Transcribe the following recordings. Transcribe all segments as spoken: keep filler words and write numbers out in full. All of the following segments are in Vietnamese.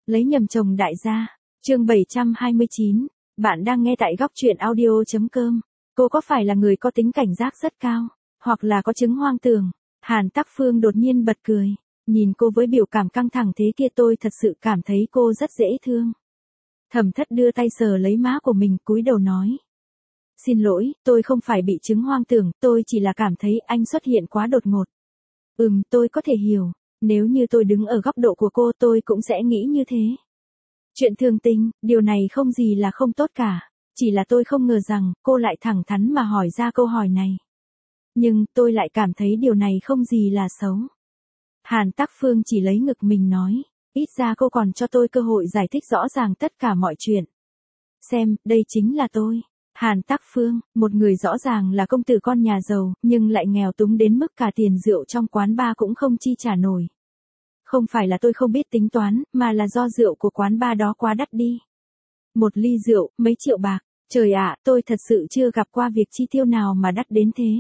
Lấy nhầm chồng đại gia. Chương bảy trăm hai mươi chín. Bạn đang nghe tại góc truyện audio.com. Cô có phải là người có tính cảnh giác rất cao, hoặc là có chứng hoang tưởng? Hàn Tắc Phương đột nhiên bật cười. Nhìn cô với biểu cảm căng thẳng thế kia tôi thật sự cảm thấy cô rất dễ thương. Thẩm Thất đưa tay sờ lấy má của mình, cúi đầu nói. Xin lỗi, tôi không phải bị chứng hoang tưởng, tôi chỉ là cảm thấy anh xuất hiện quá đột ngột. Ừm, tôi có thể hiểu. Nếu như tôi đứng ở góc độ của cô tôi cũng sẽ nghĩ như thế. Chuyện thường tình, điều này không gì là không tốt cả. Chỉ là tôi không ngờ rằng cô lại thẳng thắn mà hỏi ra câu hỏi này. Nhưng tôi lại cảm thấy điều này không gì là xấu. Hàn Tắc Phương chỉ lấy ngực mình nói. Ít ra cô còn cho tôi cơ hội giải thích rõ ràng tất cả mọi chuyện. Xem, đây chính là tôi. Hàn Tắc Phương, một người rõ ràng là công tử con nhà giàu, nhưng lại nghèo túng đến mức cả tiền rượu trong quán bar cũng không chi trả nổi. Không phải là tôi không biết tính toán, mà là do rượu của quán bar đó quá đắt đi. Một ly rượu, mấy triệu bạc. Trời ạ, tôi thật sự chưa gặp qua việc chi tiêu nào mà đắt đến thế.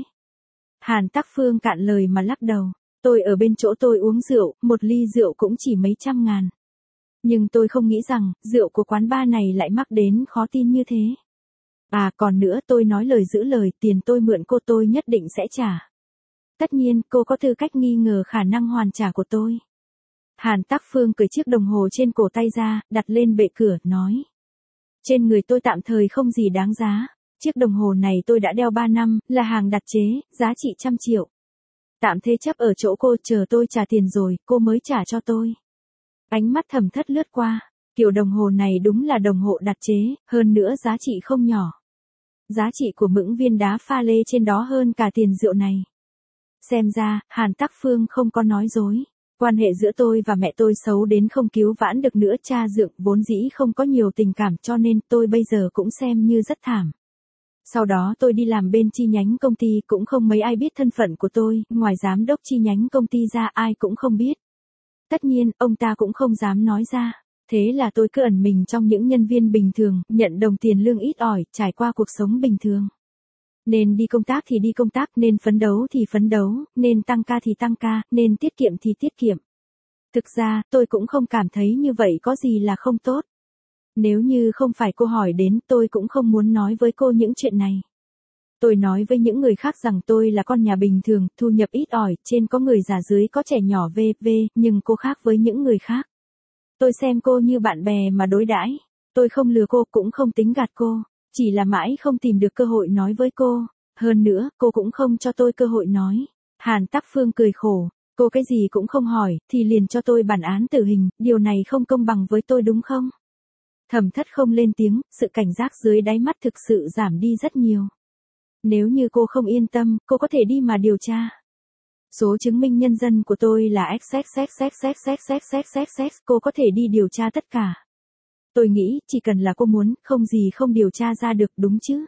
Hàn Tắc Phương cạn lời mà lắc đầu. Tôi ở bên chỗ tôi uống rượu, một ly rượu cũng chỉ mấy trăm ngàn. Nhưng tôi không nghĩ rằng, rượu của quán bar này lại mắc đến khó tin như thế. À còn nữa, tôi nói lời giữ lời, tiền tôi mượn cô tôi nhất định sẽ trả. Tất nhiên, cô có tư cách nghi ngờ khả năng hoàn trả của tôi. Hàn Tắc Phương cởi chiếc đồng hồ trên cổ tay ra, đặt lên bệ cửa, nói. Trên người tôi tạm thời không gì đáng giá. Chiếc đồng hồ này tôi đã đeo ba năm, là hàng đặt chế, giá trị trăm triệu. Tạm thế chấp ở chỗ cô, chờ tôi trả tiền rồi, cô mới trả cho tôi. Ánh mắt Thẩm Thất lướt qua. Kiểu đồng hồ này đúng là đồng hồ đặt chế, hơn nữa giá trị không nhỏ. Giá trị của những viên đá pha lê trên đó hơn cả tiền rượu này. Xem ra, Hàn Tắc Phương không có nói dối. Quan hệ giữa tôi và mẹ tôi xấu đến không cứu vãn được nữa, cha dượng vốn dĩ không có nhiều tình cảm cho nên tôi bây giờ cũng xem như rất thảm. Sau đó tôi đi làm bên chi nhánh công ty cũng không mấy ai biết thân phận của tôi, ngoài giám đốc chi nhánh công ty ra ai cũng không biết. Tất nhiên, ông ta cũng không dám nói ra. Thế là tôi cứ ẩn mình trong những nhân viên bình thường, nhận đồng tiền lương ít ỏi, trải qua cuộc sống bình thường. Nên đi công tác thì đi công tác, nên phấn đấu thì phấn đấu, nên tăng ca thì tăng ca, nên tiết kiệm thì tiết kiệm. Thực ra, tôi cũng không cảm thấy như vậy có gì là không tốt. Nếu như không phải cô hỏi đến, tôi cũng không muốn nói với cô những chuyện này. Tôi nói với những người khác rằng tôi là con nhà bình thường, thu nhập ít ỏi, trên có người già dưới có trẻ nhỏ vân vân, nhưng cô khác với những người khác. Tôi xem cô như bạn bè mà đối đãi. Tôi không lừa cô, cũng không tính gạt cô. Chỉ là mãi không tìm được cơ hội nói với cô. Hơn nữa, cô cũng không cho tôi cơ hội nói. Hàn Tắc Phương cười khổ. Cô cái gì cũng không hỏi, thì liền cho tôi bản án tử hình. Điều này không công bằng với tôi đúng không? Thẩm Thất không lên tiếng, sự cảnh giác dưới đáy mắt thực sự giảm đi rất nhiều. Nếu như cô không yên tâm, cô có thể đi mà điều tra. Số chứng minh nhân dân của tôi là xx xx xx xx xx xx, cô có thể đi điều tra tất cả. Tôi nghĩ, chỉ cần là cô muốn, không gì không điều tra ra được, đúng chứ?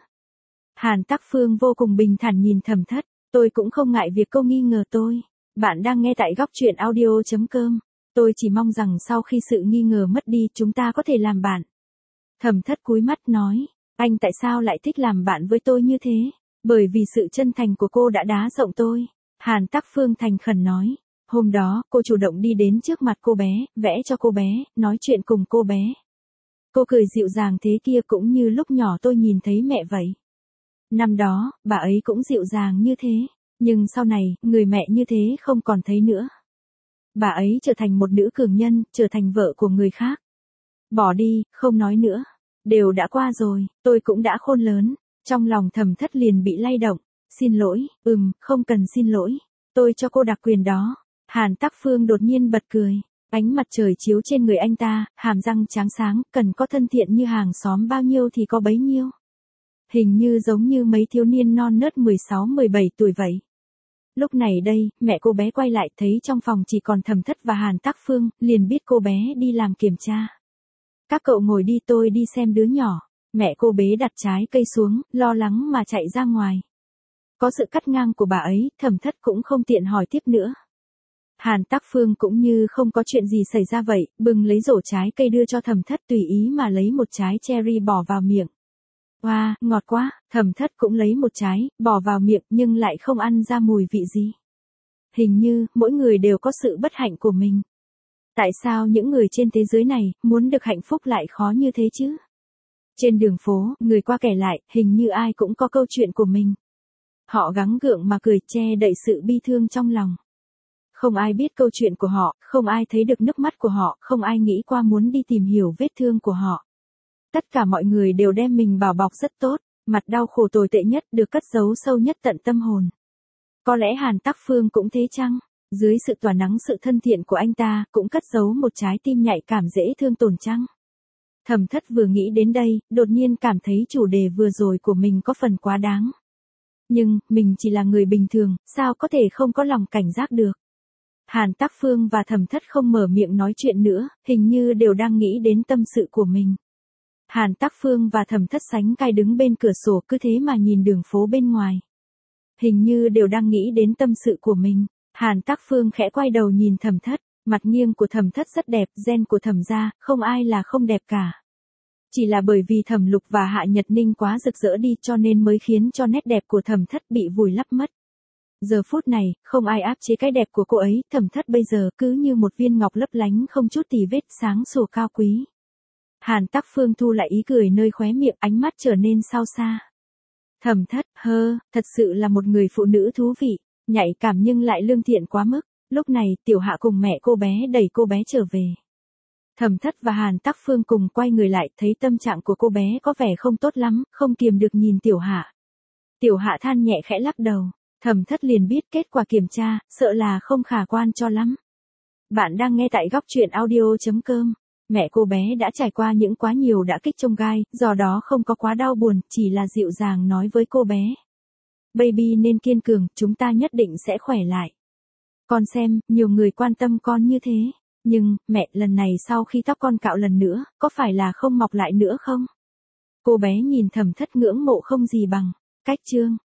Hàn Tắc Phương vô cùng bình thản nhìn Thẩm Thất, tôi cũng không ngại việc cô nghi ngờ tôi. Bạn đang nghe tại góc truyện audio.com. Tôi chỉ mong rằng sau khi sự nghi ngờ mất đi, chúng ta có thể làm bạn. Thẩm Thất cúi mắt nói, anh tại sao lại thích làm bạn với tôi như thế? Bởi vì sự chân thành của cô đã đá rộng tôi. Hàn Tắc Phương thành khẩn nói. Hôm đó, cô chủ động đi đến trước mặt cô bé, vẽ cho cô bé, nói chuyện cùng cô bé. Cô cười dịu dàng thế kia cũng như lúc nhỏ tôi nhìn thấy mẹ vậy. Năm đó, bà ấy cũng dịu dàng như thế. Nhưng sau này, người mẹ như thế không còn thấy nữa. Bà ấy trở thành một nữ cường nhân, trở thành vợ của người khác. Bỏ đi, không nói nữa. Đều đã qua rồi, tôi cũng đã khôn lớn. Trong lòng Thẩm Thất liền bị lay động. Xin lỗi, ừm, không cần xin lỗi. Tôi cho cô đặc quyền đó. Hàn Tắc Phương đột nhiên bật cười. Ánh mặt trời chiếu trên người anh ta, hàm răng trắng sáng, cần có thân thiện như hàng xóm bao nhiêu thì có bấy nhiêu. Hình như giống như mấy thiếu niên non nớt mười sáu mười bảy tuổi vậy. Lúc này đây, mẹ cô bé quay lại thấy trong phòng chỉ còn Thẩm Thất và Hàn Tắc Phương, liền biết cô bé đi làm kiểm tra. Các cậu ngồi đi, tôi đi xem đứa nhỏ. Mẹ cô bé đặt trái cây xuống, lo lắng mà chạy ra ngoài. Có sự cắt ngang của bà ấy, Thẩm Thất cũng không tiện hỏi tiếp nữa. Hàn Tắc Phương cũng như không có chuyện gì xảy ra vậy, bừng lấy rổ trái cây đưa cho Thẩm Thất, tùy ý mà lấy một trái cherry bỏ vào miệng. Wow, ngọt quá, Thẩm Thất cũng lấy một trái, bỏ vào miệng nhưng lại không ăn ra mùi vị gì. Hình như, mỗi người đều có sự bất hạnh của mình. Tại sao những người trên thế giới này, muốn được hạnh phúc lại khó như thế chứ? Trên đường phố, người qua kể lại, hình như ai cũng có câu chuyện của mình. Họ gắng gượng mà cười che đậy sự bi thương trong lòng. Không ai biết câu chuyện của họ, không ai thấy được nước mắt của họ, không ai nghĩ qua muốn đi tìm hiểu vết thương của họ. Tất cả mọi người đều đem mình bảo bọc rất tốt, mặt đau khổ tồi tệ nhất được cất giấu sâu nhất tận tâm hồn. Có lẽ Hàn Tắc Phương cũng thế chăng? Dưới sự tỏa nắng sự thân thiện của anh ta, cũng cất giấu một trái tim nhạy cảm dễ thương tổn chăng? Thẩm Thất vừa nghĩ đến đây, đột nhiên cảm thấy chủ đề vừa rồi của mình có phần quá đáng. Nhưng, mình chỉ là người bình thường, sao có thể không có lòng cảnh giác được? Hàn Tắc Phương và Thẩm Thất không mở miệng nói chuyện nữa, hình như đều đang nghĩ đến tâm sự của mình. Hàn Tắc Phương và Thẩm Thất sánh vai đứng bên cửa sổ cứ thế mà nhìn đường phố bên ngoài. Hình như đều đang nghĩ đến tâm sự của mình. Hàn Tắc Phương khẽ quay đầu nhìn Thẩm Thất, mặt nghiêng của Thẩm Thất rất đẹp, gen của Thẩm gia, không ai là không đẹp cả. Chỉ là bởi vì Thẩm Lục và Hạ Nhật Ninh quá rực rỡ đi cho nên mới khiến cho nét đẹp của Thẩm Thất bị vùi lấp mất. Giờ phút này, không ai áp chế cái đẹp của cô ấy, Thẩm Thất bây giờ cứ như một viên ngọc lấp lánh không chút tì vết sáng sủa cao quý. Hàn Tắc Phương thu lại ý cười nơi khóe miệng, ánh mắt trở nên xao xa. Thẩm Thất, hơ, thật sự là một người phụ nữ thú vị, nhạy cảm nhưng lại lương thiện quá mức. Lúc này, Tiểu Hạ cùng mẹ cô bé đẩy cô bé trở về. Thẩm Thất và Hàn Tắc Phương cùng quay người lại, thấy tâm trạng của cô bé có vẻ không tốt lắm, không kiềm được nhìn Tiểu Hạ. Tiểu Hạ than nhẹ khẽ lắc đầu, Thẩm Thất liền biết kết quả kiểm tra, sợ là không khả quan cho lắm. Bạn đang nghe tại góc truyện audio chấm com. Mẹ cô bé đã trải qua những quá nhiều đã kích chông gai, do đó không có quá đau buồn, chỉ là dịu dàng nói với cô bé. Baby nên kiên cường, chúng ta nhất định sẽ khỏe lại. Con xem, nhiều người quan tâm con như thế. Nhưng, mẹ, lần này sau khi tóc con cạo lần nữa, có phải là không mọc lại nữa không? Cô bé nhìn Thẩm Thất ngưỡng mộ không gì bằng. Cách chương.